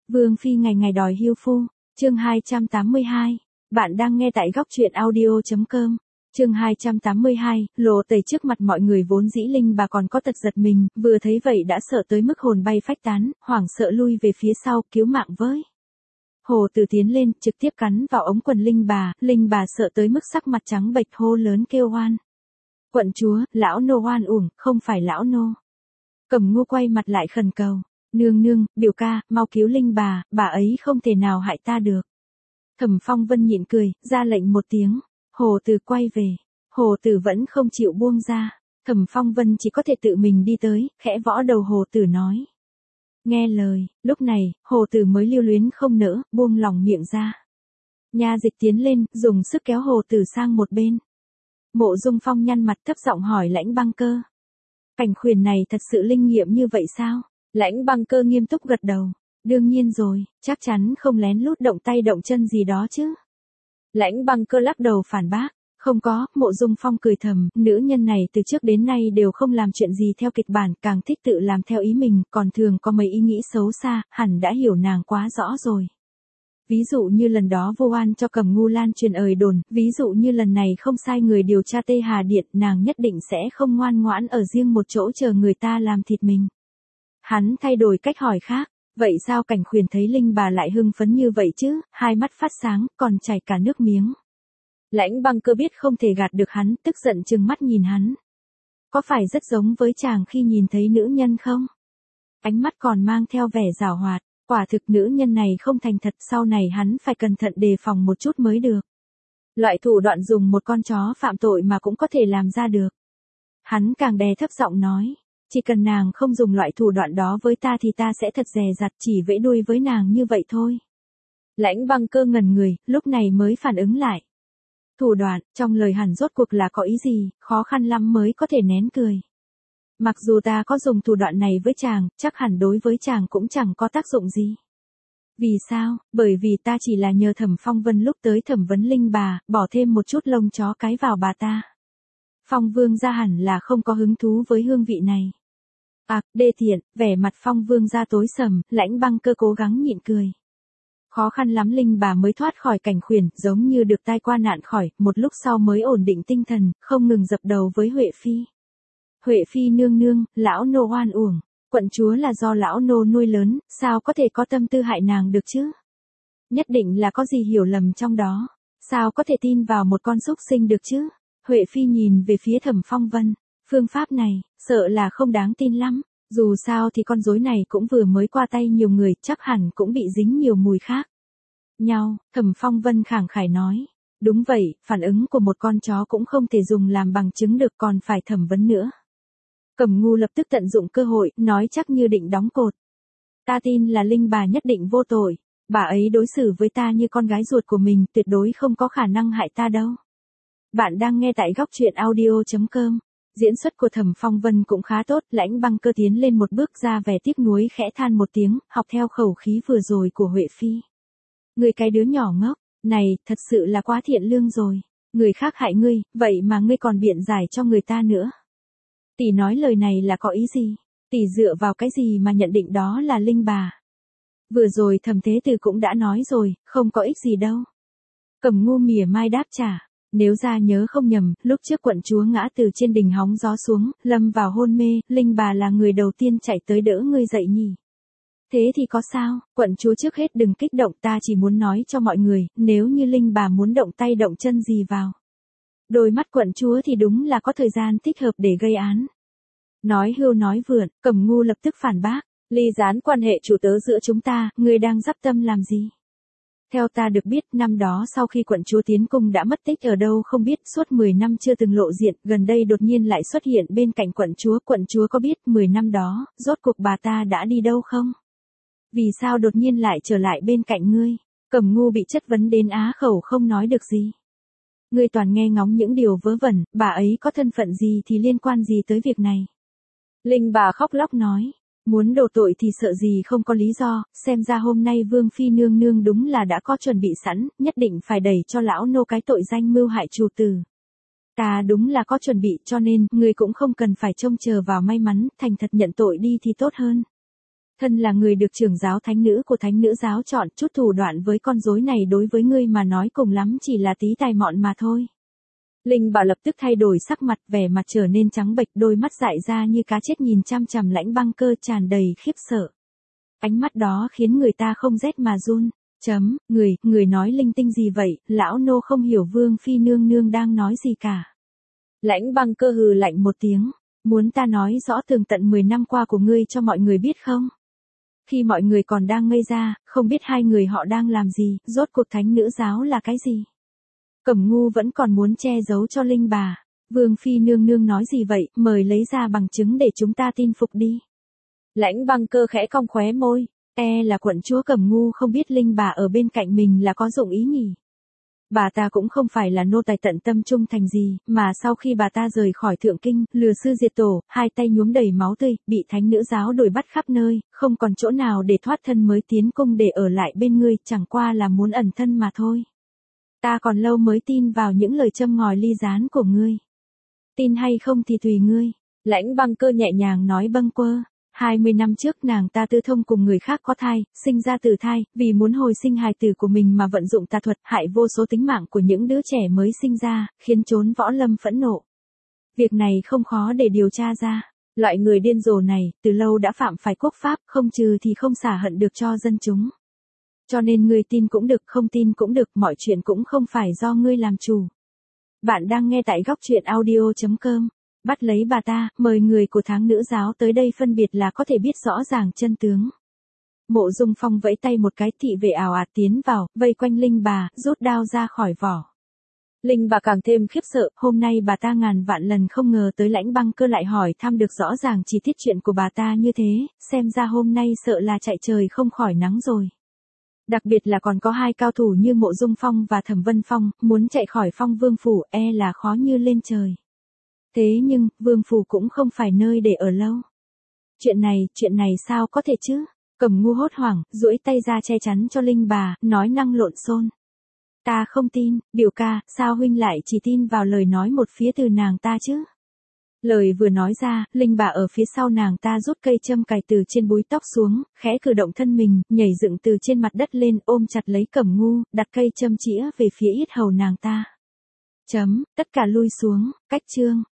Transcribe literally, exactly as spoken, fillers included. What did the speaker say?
Vương phi ngày ngày đòi hưu phu, chương hai trăm tám mươi hai. Bạn đang nghe tại góc truyện audio chấm com. Chương hai trăm tám mươi hai, lộ tẩy trước mặt mọi người vốn dĩ Linh bà còn có tật giật mình, vừa thấy vậy đã sợ tới mức hồn bay phách tán, hoảng sợ lui về phía sau, cứu mạng với. Hồ Tử tiến lên, trực tiếp cắn vào ống quần Linh bà, Linh bà sợ tới mức sắc mặt trắng bệch hô lớn kêu oan. Quận chúa, lão nô oan uổng, không phải lão nô. Cẩm Ngu quay mặt lại khẩn cầu. Nương nương, biểu ca, mau cứu Linh bà, bà ấy không thể nào hại ta được. Thẩm Phong Vân nhịn cười, ra lệnh một tiếng. Hồ Tử quay về. Hồ Tử vẫn không chịu buông ra. Thẩm Phong Vân chỉ có thể tự mình đi tới, khẽ võ đầu Hồ Tử nói. Nghe lời, lúc này, Hồ Tử mới lưu luyến không nỡ, buông lỏng miệng ra. Nha dịch tiến lên, dùng sức kéo Hồ Tử sang một bên. Mộ Dung Phong nhăn mặt thấp giọng hỏi Lãnh Băng Cơ. Cảnh khuyển này thật sự linh nghiệm như vậy sao? Lãnh Băng Cơ nghiêm túc gật đầu. Đương nhiên rồi, chắc chắn không lén lút động tay động chân gì đó chứ. Lãnh Băng Cơ lắc đầu phản bác. Không có, Mộ Dung Phong cười thầm, nữ nhân này từ trước đến nay đều không làm chuyện gì theo kịch bản, càng thích tự làm theo ý mình, còn thường có mấy ý nghĩ xấu xa, hẳn đã hiểu nàng quá rõ rồi. Ví dụ như lần đó vô oan cho Cẩm Ngu lan truyền ời đồn, ví dụ như lần này không sai người điều tra Tê Hà Điện, nàng nhất định sẽ không ngoan ngoãn ở riêng một chỗ chờ người ta làm thịt mình. Hắn thay đổi cách hỏi khác, vậy sao Cảnh Khuyển thấy Linh bà lại hưng phấn như vậy chứ, hai mắt phát sáng, còn chảy cả nước miếng. Lãnh Băng Cơ biết không thể gạt được hắn, tức giận trừng mắt nhìn hắn. Có phải rất giống với chàng khi nhìn thấy nữ nhân không? Ánh mắt còn mang theo vẻ giảo hoạt, quả thực nữ nhân này không thành thật, sau này hắn phải cẩn thận đề phòng một chút mới được. Loại thủ đoạn dùng một con chó phạm tội mà cũng có thể làm ra được. Hắn càng đè thấp giọng nói, chỉ cần nàng không dùng loại thủ đoạn đó với ta thì ta sẽ thật dè dặt chỉ vẫy đuôi với nàng như vậy thôi. Lãnh Băng Cơ ngẩn người, lúc này mới phản ứng lại. Thủ đoạn, trong lời hẳn rốt cuộc là có ý gì, khó khăn lắm mới có thể nén cười. Mặc dù ta có dùng thủ đoạn này với chàng, chắc hẳn đối với chàng cũng chẳng có tác dụng gì. Vì sao? Bởi vì ta chỉ là nhờ Thẩm Phong Vân lúc tới thẩm vấn Linh bà, bỏ thêm một chút lông chó cái vào bà ta. Phong Vương gia hẳn là không có hứng thú với hương vị này. À, đê tiện, vẻ mặt Phong Vương gia tối sầm, Lãnh Băng Cơ cố gắng nhịn cười. Khó khăn lắm Linh bà mới thoát khỏi Cảnh Khuyển, giống như được tai qua nạn khỏi, một lúc sau mới ổn định tinh thần, không ngừng dập đầu với Huệ Phi. Huệ Phi nương nương, lão nô oan uổng, quận chúa là do lão nô nuôi lớn, sao có thể có tâm tư hại nàng được chứ? Nhất định là có gì hiểu lầm trong đó, sao có thể tin vào một con súc sinh được chứ? Huệ Phi nhìn về phía Thẩm Phong Vân, phương pháp này, sợ là không đáng tin lắm. Dù sao thì con rối này cũng vừa mới qua tay nhiều người, chắc hẳn cũng bị dính nhiều mùi khác nhau. Thẩm Phong Vân khẳng khải nói. Đúng vậy, phản ứng của một con chó cũng không thể dùng làm bằng chứng được, còn phải thẩm vấn nữa. Cẩm Ngu lập tức tận dụng cơ hội, nói chắc như định đóng cột. Ta tin là Linh bà nhất định vô tội. Bà ấy đối xử với ta như con gái ruột của mình, tuyệt đối không có khả năng hại ta đâu. Bạn đang nghe tại góc truyện audio chấm com. Diễn xuất của Thẩm Phong Vân cũng khá tốt, Lãnh Băng Cơ tiến lên một bước ra vẻ tiếc nuối khẽ than một tiếng, học theo khẩu khí vừa rồi của Huệ Phi. Người cái đứa nhỏ ngốc, này, thật sự là quá thiện lương rồi. Người khác hại ngươi, vậy mà ngươi còn biện giải cho người ta nữa. Tỷ nói lời này là có ý gì? Tỷ dựa vào cái gì mà nhận định đó là Linh bà? Vừa rồi Thẩm Thế Tử cũng đã nói rồi, không có ích gì đâu. Cẩm Ngu mỉa mai đáp trả. Nếu ra nhớ không nhầm, lúc trước quận chúa ngã từ trên đỉnh hóng gió xuống, lâm vào hôn mê, Linh bà là người đầu tiên chạy tới đỡ ngươi dậy nhỉ. Thế thì có sao, quận chúa trước hết đừng kích động, ta chỉ muốn nói cho mọi người, nếu như Linh bà muốn động tay động chân gì vào. Đôi mắt quận chúa thì đúng là có thời gian thích hợp để gây án. Nói hưu nói vượn, Cẩm Ngu lập tức phản bác, ly gián quan hệ chủ tớ giữa chúng ta, ngươi đang dắp tâm làm gì? Theo ta được biết, năm đó sau khi quận chúa tiến cung đã mất tích ở đâu không biết, suốt mười năm chưa từng lộ diện, gần đây đột nhiên lại xuất hiện bên cạnh quận chúa, quận chúa có biết mười năm đó, rốt cuộc bà ta đã đi đâu không? Vì sao đột nhiên lại trở lại bên cạnh ngươi? Cẩm Ngu bị chất vấn đến á khẩu không nói được gì. Ngươi toàn nghe ngóng những điều vớ vẩn, bà ấy có thân phận gì thì liên quan gì tới việc này? Linh bà khóc lóc nói. Muốn đổ tội thì sợ gì không có lý do, xem ra hôm nay Vương Phi nương nương đúng là đã có chuẩn bị sẵn, nhất định phải đẩy cho lão nô cái tội danh mưu hại chủ tử. Ta đúng là có chuẩn bị cho nên, người cũng không cần phải trông chờ vào may mắn, thành thật nhận tội đi thì tốt hơn. Thân là người được trưởng giáo thánh nữ của thánh nữ giáo chọn, chút thủ đoạn với con rối này đối với ngươi mà nói cùng lắm chỉ là tí tài mọn mà thôi. Linh bà lập tức thay đổi sắc mặt, vẻ mặt trở nên trắng bệch, đôi mắt dại ra như cá chết nhìn chăm chằm Lãnh Băng Cơ tràn đầy khiếp sợ. Ánh mắt đó khiến người ta không rét mà run. Chấm, người, người nói linh tinh gì vậy, lão nô không hiểu Vương Phi nương nương đang nói gì cả. Lãnh Băng Cơ hừ lạnh một tiếng, muốn ta nói rõ tường tận mười năm qua của ngươi cho mọi người biết không? Khi mọi người còn đang ngây ra, không biết hai người họ đang làm gì, rốt cuộc thánh nữ giáo là cái gì? Cẩm Ngu vẫn còn muốn che giấu cho Linh bà. Vương Phi nương nương nói gì vậy, mời lấy ra bằng chứng để chúng ta tin phục đi. Lãnh Băng Cơ khẽ cong khóe môi, e là quận chúa Cẩm Ngu không biết Linh bà ở bên cạnh mình là có dụng ý nhỉ. Bà ta cũng không phải là nô tài tận tâm trung thành gì, mà sau khi bà ta rời khỏi thượng kinh, lừa sư diệt tổ, hai tay nhuốm đầy máu tươi, bị thánh nữ giáo đuổi bắt khắp nơi, không còn chỗ nào để thoát thân mới tiến cung để ở lại bên ngươi, chẳng qua là muốn ẩn thân mà thôi. Ta còn lâu mới tin vào những lời châm ngòi ly gián của ngươi. Tin hay không thì tùy ngươi. Lãnh Băng Cơ nhẹ nhàng nói bâng quơ. hai mươi năm trước nàng ta tư thông cùng người khác có thai, sinh ra từ thai, vì muốn hồi sinh hài tử của mình mà vận dụng tà thuật hại vô số tính mạng của những đứa trẻ mới sinh ra, khiến chốn võ lâm phẫn nộ. Việc này không khó để điều tra ra. Loại người điên rồ này, từ lâu đã phạm phải quốc pháp, không trừ thì không xả hận được cho dân chúng. Cho nên ngươi tin cũng được, không tin cũng được, mọi chuyện cũng không phải do ngươi làm chủ. Bạn đang nghe tại góc truyện audio chấm com. Bắt lấy bà ta, mời người của tháng nữ giáo tới đây phân biệt là có thể biết rõ ràng chân tướng. Mộ Dung Phong vẫy tay một cái, thị vệ ào ạt tiến vào, vây quanh Linh bà, rút đao ra khỏi vỏ. Linh bà càng thêm khiếp sợ, hôm nay bà ta ngàn vạn lần không ngờ tới Lãnh Băng Cơ lại hỏi thăm được rõ ràng chi tiết chuyện của bà ta như thế, xem ra hôm nay sợ là chạy trời không khỏi nắng rồi. Đặc biệt là còn có hai cao thủ như Mộ Dung Phong và Thẩm Vân Phong, muốn chạy khỏi Phong Vương phủ e là khó như lên trời. Thế nhưng, Vương phủ cũng không phải nơi để ở lâu. Chuyện này, chuyện này sao có thể chứ? Cẩm Ngu hốt hoảng, duỗi tay ra che chắn cho Linh bà, nói năng lộn xộn. Ta không tin, biểu ca, sao huynh lại chỉ tin vào lời nói một phía từ nàng ta chứ? Lời vừa nói ra, Linh bà ở phía sau nàng ta rút cây châm cài từ trên búi tóc xuống, khẽ cử động thân mình, nhảy dựng từ trên mặt đất lên, ôm chặt lấy Cẩm Ngu, đặt cây châm chĩa về phía yết hầu nàng ta. Chấm, tất cả lui xuống, cách chương.